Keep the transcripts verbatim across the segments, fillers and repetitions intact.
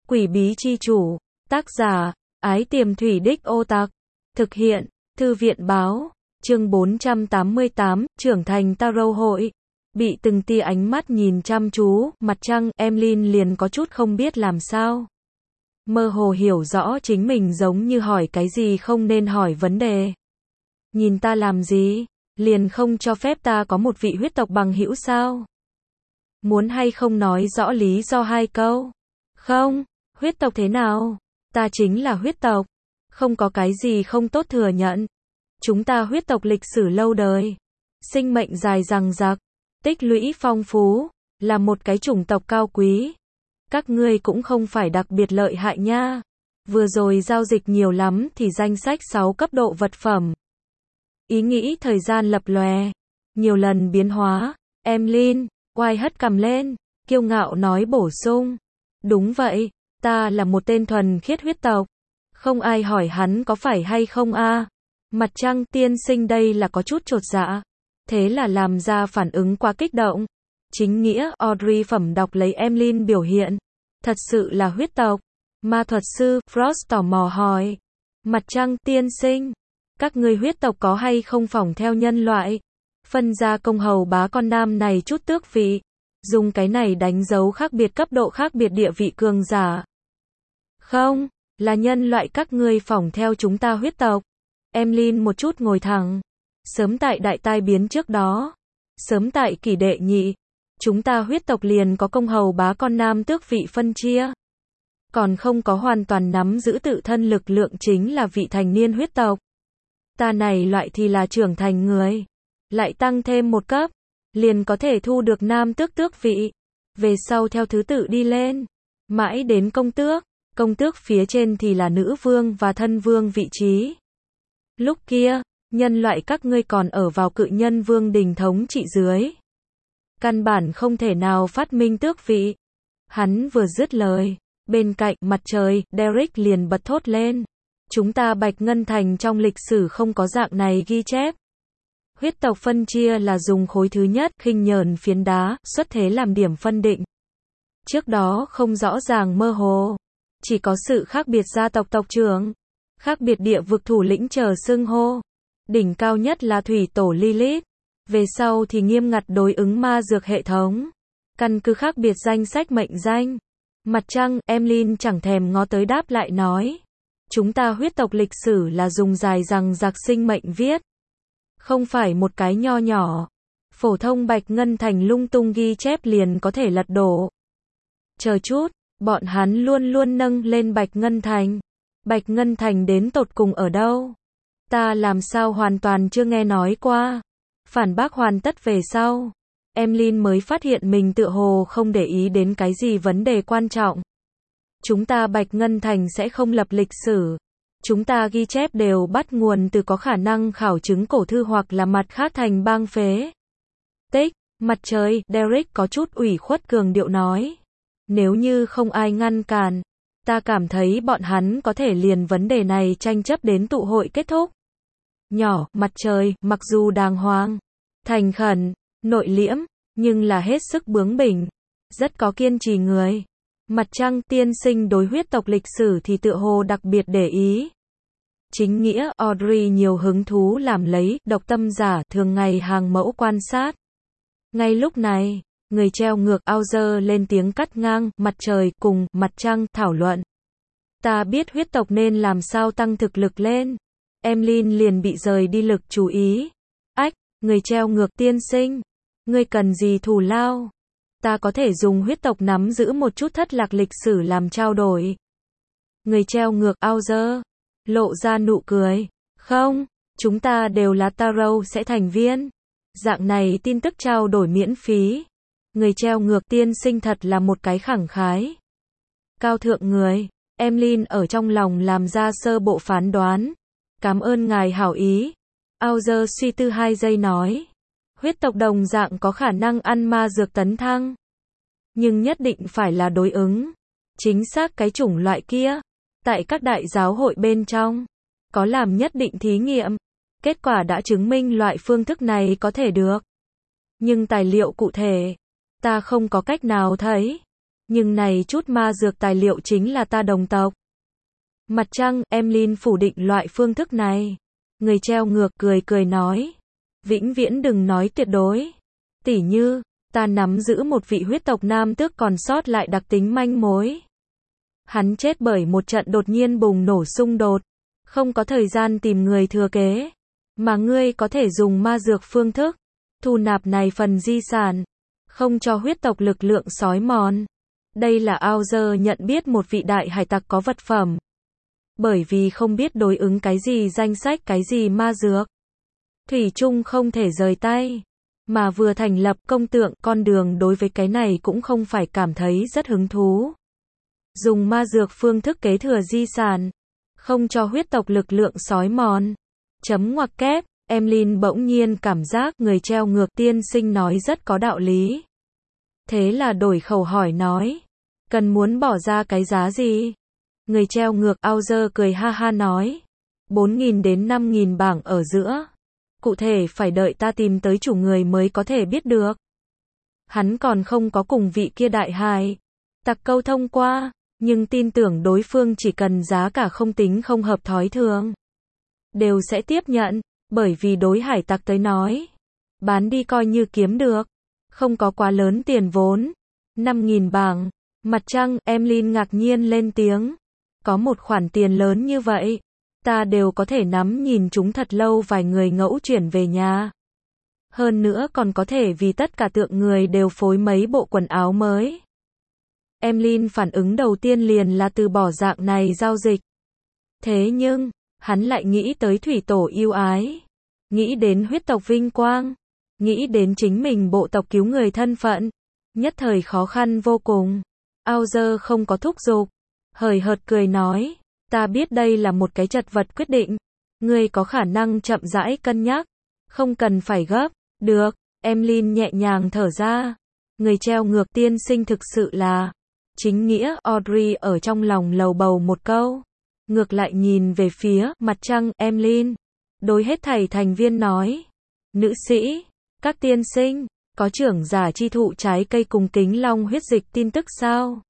Quỷ bí chi chủ. Tác giả, Ái Tiềm Thủy Đích Ô Tặc. Thực hiện, Thư viện báo. Chương bốn trăm tám mươi tám, trưởng thành Tarot hội. Bị từng tia ánh mắt nhìn chăm chú, mặt trăng, Emlyn liền có chút không biết làm sao. Mơ hồ hiểu rõ chính mình giống như hỏi cái gì không nên hỏi vấn đề. Nhìn ta làm gì? Liền không cho phép ta có một vị huyết tộc bằng hữu sao? Muốn hay không nói rõ lý do hai câu? Không, huyết tộc thế nào? Ta chính là huyết tộc. Không có cái gì không tốt thừa nhận. Chúng ta huyết tộc lịch sử lâu đời. Sinh mệnh dài dằng dặc. Tích lũy phong phú. Là một cái chủng tộc cao quý. Các ngươi cũng không phải đặc biệt lợi hại nha. Vừa rồi giao dịch nhiều lắm thì danh sách sáu cấp độ vật phẩm. Ý nghĩ thời gian lập lòe. Nhiều lần biến hóa. Emlyn, oai hất cằm lên. Kiêu ngạo nói bổ sung. Đúng vậy, ta là một tên thuần khiết huyết tộc. Không ai hỏi hắn có phải hay không a. À? Mặt trăng tiên sinh đây là có chút chột dạ. Thế là làm ra phản ứng quá kích động. Chính nghĩa Audrey phẩm đọc lấy Emlyn biểu hiện. Thật sự là huyết tộc. Ma thuật sư Frost tò mò hỏi. Mặt trăng tiên sinh. Các ngươi huyết tộc có hay không phỏng theo nhân loại? Phân ra công hầu bá con nam này chút tước vị. Dùng cái này đánh dấu khác biệt cấp độ khác biệt địa vị cường giả. Không, là nhân loại các ngươi phỏng theo chúng ta huyết tộc. Emlyn một chút ngồi thẳng. Sớm tại đại tai biến trước đó. Sớm tại kỷ đệ nhị. Chúng ta huyết tộc liền có công hầu bá con nam tước vị phân chia. Còn không có hoàn toàn nắm giữ tự thân lực lượng chính là vị thành niên huyết tộc. Ta này loại thì là trưởng thành người. Lại tăng thêm một cấp. Liền có thể thu được nam tước tước vị. Về sau theo thứ tự đi lên. Mãi đến công tước. Công tước phía trên thì là nữ vương và thân vương vị trí. Lúc kia, nhân loại các ngươi còn ở vào cự nhân vương đình thống trị dưới. Căn bản không thể nào phát minh tước vị. Hắn vừa dứt lời. Bên cạnh mặt trời, Derek liền bật thốt lên. Chúng ta Bạch Ngân Thành trong lịch sử không có dạng này ghi chép. Huyết tộc phân chia là dùng khối thứ nhất, khinh nhờn phiến đá, xuất thế làm điểm phân định. Trước đó không rõ ràng mơ hồ. Chỉ có sự khác biệt gia tộc tộc trưởng. Khác biệt địa vực thủ lĩnh chờ xưng hô. Đỉnh cao nhất là thủy tổ Lilith. Về sau thì nghiêm ngặt đối ứng ma dược hệ thống. Căn cứ khác biệt danh sách mệnh danh. Mặt trăng, Emlyn chẳng thèm ngó tới đáp lại nói. Chúng ta huyết tộc lịch sử là dùng dài rằng giặc sinh mệnh viết. Không phải một cái nho nhỏ. Phổ thông Bạch Ngân Thành lung tung ghi chép liền có thể lật đổ. Chờ chút, bọn hắn luôn luôn nâng lên Bạch Ngân Thành. Bạch Ngân Thành đến tột cùng ở đâu? Ta làm sao hoàn toàn chưa nghe nói qua. Phản bác hoàn tất về sau. Emlyn mới phát hiện mình tựa hồ không để ý đến cái gì vấn đề quan trọng. Chúng ta Bạch Ngân Thành sẽ không lập lịch sử. Chúng ta ghi chép đều bắt nguồn từ có khả năng khảo chứng cổ thư hoặc là mặt khác thành bang phế. Tích, mặt trời, Derek có chút ủy khuất cường điệu nói. Nếu như không ai ngăn cản, ta cảm thấy bọn hắn có thể liền vấn đề này tranh chấp đến tụ hội kết thúc. Nhỏ, mặt trời, mặc dù đàng hoàng, thành khẩn, nội liễm, nhưng là hết sức bướng bỉnh, rất có kiên trì người. Mặt trăng tiên sinh đối huyết tộc lịch sử thì tựa hồ đặc biệt để ý. Chính nghĩa Audrey nhiều hứng thú làm lấy, độc tâm giả thường ngày hàng mẫu quan sát. Ngay lúc này, người treo ngược Auger lên tiếng cắt ngang, mặt trời cùng mặt trăng thảo luận. Ta biết huyết tộc nên làm sao tăng thực lực lên. Emlyn liền bị rời đi lực chú ý. Ách, người treo ngược tiên sinh. Ngươi cần gì thù lao? Ta có thể dùng huyết tộc nắm giữ một chút thất lạc lịch sử làm trao đổi. Người treo ngược Auger lộ ra nụ cười. Không, chúng ta đều là Tarot sẽ thành viên. Dạng này tin tức trao đổi miễn phí. Người treo ngược tiên sinh thật là một cái khẳng khái. Cao thượng người, Emlyn ở trong lòng làm ra sơ bộ phán đoán. Cảm ơn ngài hảo ý. Auger suy tư hai giây nói. Huyết tộc đồng dạng có khả năng ăn ma dược tấn thăng. Nhưng nhất định phải là đối ứng. Chính xác cái chủng loại kia. Tại các đại giáo hội bên trong. Có làm nhất định thí nghiệm. Kết quả đã chứng minh loại phương thức này có thể được. Nhưng tài liệu cụ thể. Ta không có cách nào thấy. Nhưng này chút ma dược tài liệu chính là ta đồng tộc. Mặt trăng, Emlyn phủ định loại phương thức này. Người treo ngược cười cười nói. Vĩnh viễn đừng nói tuyệt đối. Tỉ như, ta nắm giữ một vị huyết tộc nam tước còn sót lại đặc tính manh mối. Hắn chết bởi một trận đột nhiên bùng nổ xung đột. Không có thời gian tìm người thừa kế. Mà ngươi có thể dùng ma dược phương thức. Thu nạp này phần di sản. Không cho huyết tộc lực lượng sói mòn. Đây là Auger nhận biết một vị đại hải tặc có vật phẩm. Bởi vì không biết đối ứng cái gì danh sách cái gì ma dược. Thủy chung không thể rời tay. Mà vừa thành lập công tượng con đường đối với cái này cũng không phải cảm thấy rất hứng thú. Dùng ma dược phương thức kế thừa di sản. Không cho huyết tộc lực lượng sói mòn. Chấm ngoặc kép, Emlyn bỗng nhiên cảm giác người treo ngược tiên sinh nói rất có đạo lý. Thế là đổi khẩu hỏi nói. Cần muốn bỏ ra cái giá gì? Người treo ngược Auger cười ha ha nói. bốn nghìn đến năm nghìn bảng ở giữa. Cụ thể phải đợi ta tìm tới chủ người mới có thể biết được. Hắn còn không có cùng vị kia đại hài tặc câu thông qua, nhưng tin tưởng đối phương chỉ cần giá cả không tính không hợp thói thường. Đều sẽ tiếp nhận, bởi vì đối hải tặc tới nói. Bán đi coi như kiếm được. Không có quá lớn tiền vốn. năm nghìn bảng. Mặt trăng, Emlyn ngạc nhiên lên tiếng. Có một khoản tiền lớn như vậy. Ta đều có thể nắm nhìn chúng thật lâu vài người ngẫu chuyển về nhà. Hơn nữa còn có thể vì tất cả tượng người đều phối mấy bộ quần áo mới. Emlyn phản ứng đầu tiên liền là từ bỏ dạng này giao dịch. Thế nhưng, hắn lại nghĩ tới thủy tổ yêu ái. Nghĩ đến huyết tộc vinh quang. Nghĩ đến chính mình bộ tộc cứu người thân phận. Nhất thời khó khăn vô cùng. Auger không có thúc giục. Hời hợt cười nói. Ta biết đây là một cái chật vật quyết định. Ngươi có khả năng chậm rãi cân nhắc. Không cần phải gấp. Được. Emlyn nhẹ nhàng thở ra. Người treo ngược tiên sinh thực sự là chính nghĩa. Audrey ở trong lòng lầu bầu một câu. Ngược lại nhìn về phía mặt trăng Emlyn. Đối hết thảy thành viên nói. Nữ sĩ, các tiên sinh, có trưởng giả chi thụ trái cây cùng kính long huyết dịch tin tức sao?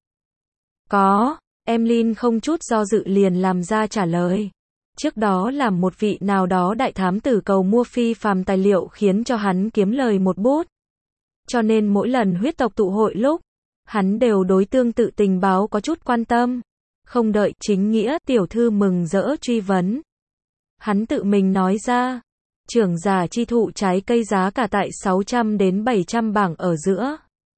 Có. Emlyn không chút do dự liền làm ra trả lời. Trước đó làm một vị nào đó đại thám tử cầu mua phi phàm tài liệu khiến cho hắn kiếm lời một bút. Cho nên mỗi lần huyết tộc tụ hội lúc, hắn đều đối tương tự tình báo có chút quan tâm. Không đợi chính nghĩa tiểu thư mừng rỡ truy vấn. Hắn tự mình nói ra, trưởng giả chi thụ trái cây giá cả tại sáu trăm đến bảy trăm bảng ở giữa.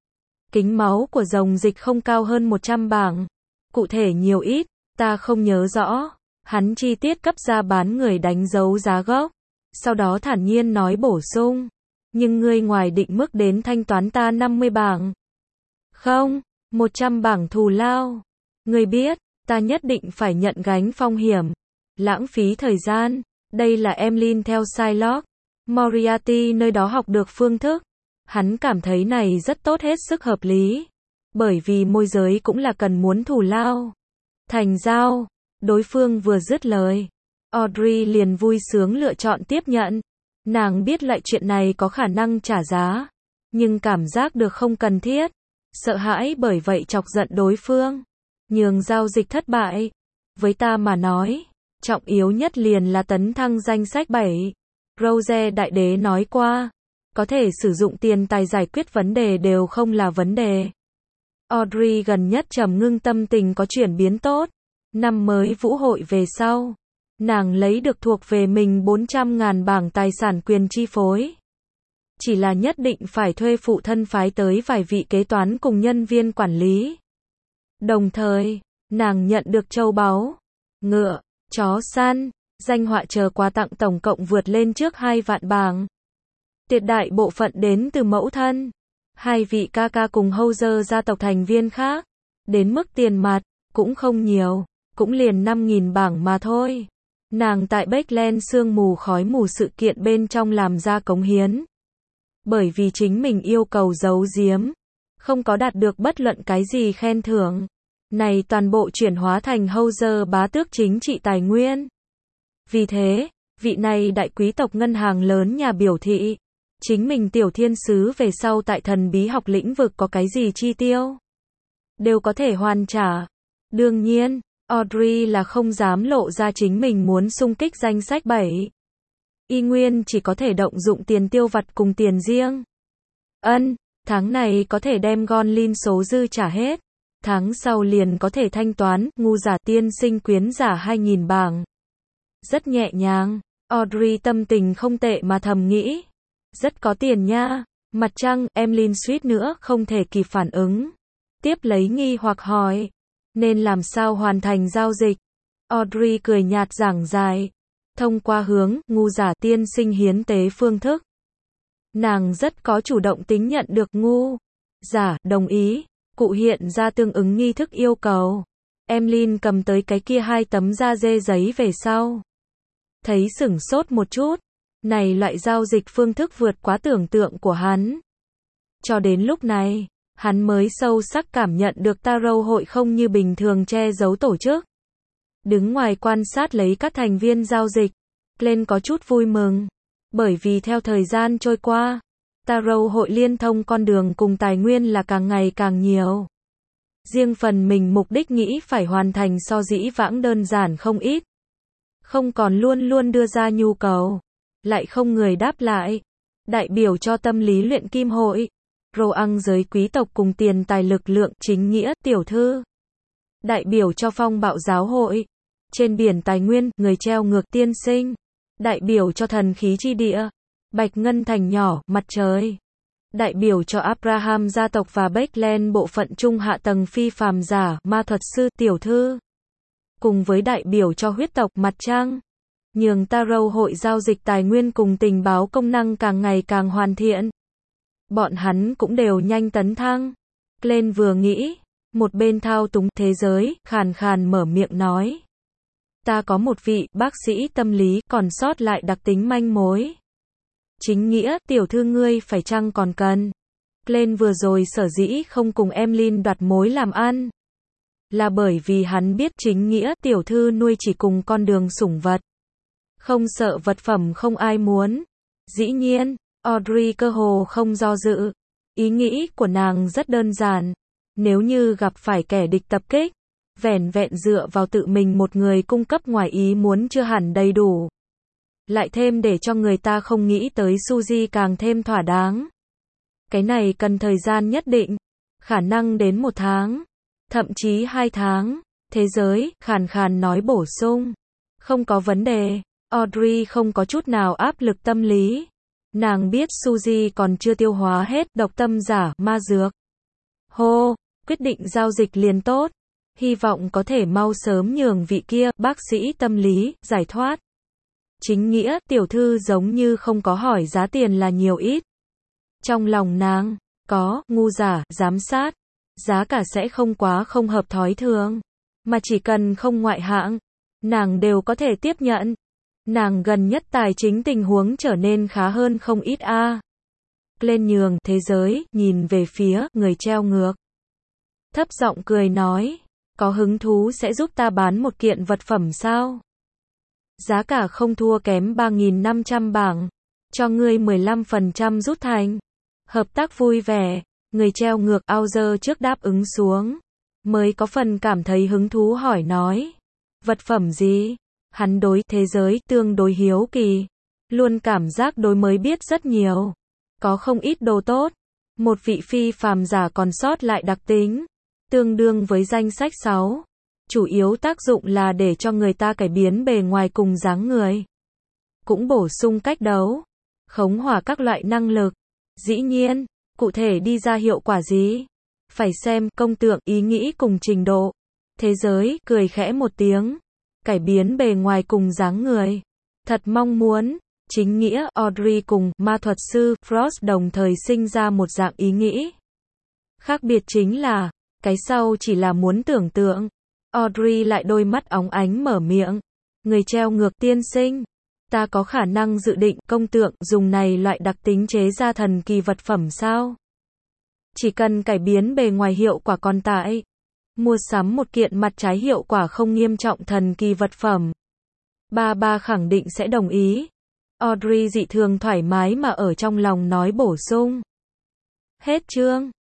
Kính máu của rồng dịch không cao hơn một trăm bảng. Cụ thể nhiều ít, ta không nhớ rõ. Hắn chi tiết cấp ra bán người đánh dấu giá gốc. Sau đó thản nhiên nói bổ sung. Nhưng ngươi ngoài định mức đến thanh toán ta năm mươi bảng. Không, một trăm bảng thù lao. Ngươi biết, ta nhất định phải nhận gánh phong hiểm. Lãng phí thời gian. Đây là Emlyn theo Psylocke Moriarty nơi đó học được phương thức. Hắn cảm thấy này rất tốt hết sức hợp lý. Bởi vì môi giới cũng là cần muốn thù lao. Thành giao. Đối phương vừa dứt lời. Audrey liền vui sướng lựa chọn tiếp nhận. Nàng biết lại chuyện này có khả năng trả giá. Nhưng cảm giác được không cần thiết. Sợ hãi bởi vậy chọc giận đối phương. Nhường giao dịch thất bại. Với ta mà nói. Trọng yếu nhất liền là tấn thăng danh sách bảy. Rose đại đế nói qua. Có thể sử dụng tiền tài giải quyết vấn đề đều không là vấn đề. Audrey gần nhất trầm ngưng tâm tình có chuyển biến tốt. Năm mới vũ hội về sau. Nàng lấy được thuộc về mình bốn trăm ngàn bảng tài sản quyền chi phối. Chỉ là nhất định phải thuê phụ thân phái tới vài vị kế toán cùng nhân viên quản lý. Đồng thời, nàng nhận được châu báu, ngựa, chó săn, danh họa chờ quà tặng tổng cộng vượt lên trước hai vạn bảng. Tuyệt đại bộ phận đến từ mẫu thân. Hai vị ca ca cùng Hauser gia tộc thành viên khác. Đến mức tiền mặt, cũng không nhiều, cũng liền năm nghìn bảng mà thôi. Nàng tại Bakeland sương mù khói mù sự kiện bên trong làm ra cống hiến. Bởi vì chính mình yêu cầu giấu giếm. Không có đạt được bất luận cái gì khen thưởng. Này toàn bộ chuyển hóa thành Hauser bá tước chính trị tài nguyên. Vì thế, vị này đại quý tộc ngân hàng lớn nhà biểu thị. Chính mình tiểu thiên sứ về sau tại thần bí học lĩnh vực có cái gì chi tiêu. đều có thể hoàn trả. Đương nhiên, Audrey là không dám lộ ra chính mình muốn xung kích danh sách bảy. Y nguyên chỉ có thể động dụng tiền tiêu vặt cùng tiền riêng. Ân, tháng này có thể đem Gonlin số dư trả hết. Tháng sau liền có thể thanh toán, ngu giả tiên sinh quyến giả hai nghìn bảng. Rất nhẹ nhàng, Audrey tâm tình không tệ mà thầm nghĩ. Rất có tiền nha. Mặt trăng, Emlyn suýt nữa không thể kịp phản ứng. Tiếp lấy nghi hoặc hỏi. Nên làm sao hoàn thành giao dịch? Audrey cười nhạt giảng giải. Thông qua hướng, ngu giả tiên sinh hiến tế phương thức. Nàng rất có chủ động tính nhận được ngu giả đồng ý, cụ hiện ra tương ứng nghi thức yêu cầu. Emlyn cầm tới cái kia hai tấm da dê giấy về sau. Thấy sửng sốt một chút. Này loại giao dịch phương thức vượt quá tưởng tượng của hắn. Cho đến lúc này, hắn mới sâu sắc cảm nhận được Tarot hội không như bình thường che giấu tổ chức. Đứng ngoài quan sát lấy các thành viên giao dịch, Glenn có chút vui mừng. Bởi vì theo thời gian trôi qua, Tarot hội liên thông con đường cùng tài nguyên là càng ngày càng nhiều. Riêng phần mình mục đích nghĩ phải hoàn thành so dĩ vãng đơn giản không ít. Không còn luôn luôn đưa ra nhu cầu, lại không người đáp lại. Đại biểu cho tâm lý luyện kim hội, Roang giới quý tộc cùng tiền tài lực lượng chính nghĩa tiểu thư. Đại biểu cho phong bạo giáo hội, trên biển tài nguyên, người treo ngược tiên sinh. Đại biểu cho thần khí chi địa, Bạch Ngân thành nhỏ, mặt trời. Đại biểu cho Abraham gia tộc và Backland bộ phận trung hạ tầng phi phàm giả, ma thuật sư, tiểu thư. Cùng với đại biểu cho huyết tộc, mặt trăng. Nhường Tarot hội giao dịch tài nguyên cùng tình báo công năng càng ngày càng hoàn thiện. Bọn hắn cũng đều nhanh tấn thăng. Glenn vừa nghĩ, một bên thao túng thế giới, khàn khàn mở miệng nói. Ta có một vị bác sĩ tâm lý còn sót lại đặc tính manh mối. Chính nghĩa, tiểu thư ngươi phải chăng còn cần. Glenn vừa rồi sở dĩ không cùng Emlyn đoạt mối làm ăn. Là bởi vì hắn biết chính nghĩa tiểu thư nuôi chỉ cùng con đường sủng vật. Không sợ vật phẩm không ai muốn. Dĩ nhiên, Audrey cơ hồ không do dự. Ý nghĩ của nàng rất đơn giản. Nếu như gặp phải kẻ địch tập kích, vẻn vẹn dựa vào tự mình một người cung cấp ngoài ý muốn chưa hẳn đầy đủ. Lại thêm để cho người ta không nghĩ tới Suzy càng thêm thỏa đáng. Cái này cần thời gian nhất định. Khả năng đến một tháng. Thậm chí hai tháng. Thế giới, khàn khàn nói bổ sung. Không có vấn đề. Audrey không có chút nào áp lực tâm lý. Nàng biết Suzy còn chưa tiêu hóa hết độc tâm giả, ma dược. Hô, quyết định giao dịch liền tốt. Hy vọng có thể mau sớm nhường vị kia, bác sĩ tâm lý, giải thoát. Chính nghĩa, tiểu thư giống như không có hỏi giá tiền là nhiều ít. Trong lòng nàng, có, ngu giả, giám sát. Giá cả sẽ không quá không hợp thói thường. Mà chỉ cần không ngoại hạng, nàng đều có thể tiếp nhận. Nàng gần nhất tài chính tình huống trở nên khá hơn không ít a. À. Lên nhường thế giới, nhìn về phía người treo ngược. Thấp giọng cười nói, có hứng thú sẽ giúp ta bán một kiện vật phẩm sao? Giá cả không thua kém ba nghìn năm trăm bảng, cho ngươi mười lăm phần trăm rút thành. Hợp tác vui vẻ, người treo ngược Auger trước đáp ứng xuống, mới có phần cảm thấy hứng thú hỏi nói, vật phẩm gì? Hắn đối thế giới tương đối hiếu kỳ, luôn cảm giác đối mới biết rất nhiều, có không ít đồ tốt. Một vị phi phàm giả còn sót lại đặc tính, tương đương với danh sách sáu, chủ yếu tác dụng là để cho người ta cải biến bề ngoài cùng dáng người, cũng bổ sung cách đấu, khống hỏa các loại năng lực. Dĩ nhiên, cụ thể đi ra hiệu quả gì, phải xem công tượng, ý nghĩ cùng trình độ. Thế giới cười khẽ một tiếng, cải biến bề ngoài cùng dáng người. Thật mong muốn, chính nghĩa, Audrey cùng ma thuật sư Frost đồng thời sinh ra một dạng ý nghĩ. Khác biệt chính là, cái sau chỉ là muốn tưởng tượng. Audrey lại đôi mắt óng ánh mở miệng. Người treo ngược tiên sinh. Ta có khả năng dự định công tượng dùng này loại đặc tính chế ra thần kỳ vật phẩm sao? Chỉ cần cải biến bề ngoài hiệu quả còn tại. Mua sắm một kiện mặt trái hiệu quả không nghiêm trọng thần kỳ vật phẩm. Ba ba khẳng định sẽ đồng ý. Audrey dị thường thoải mái mà ở trong lòng nói bổ sung. Hết chương.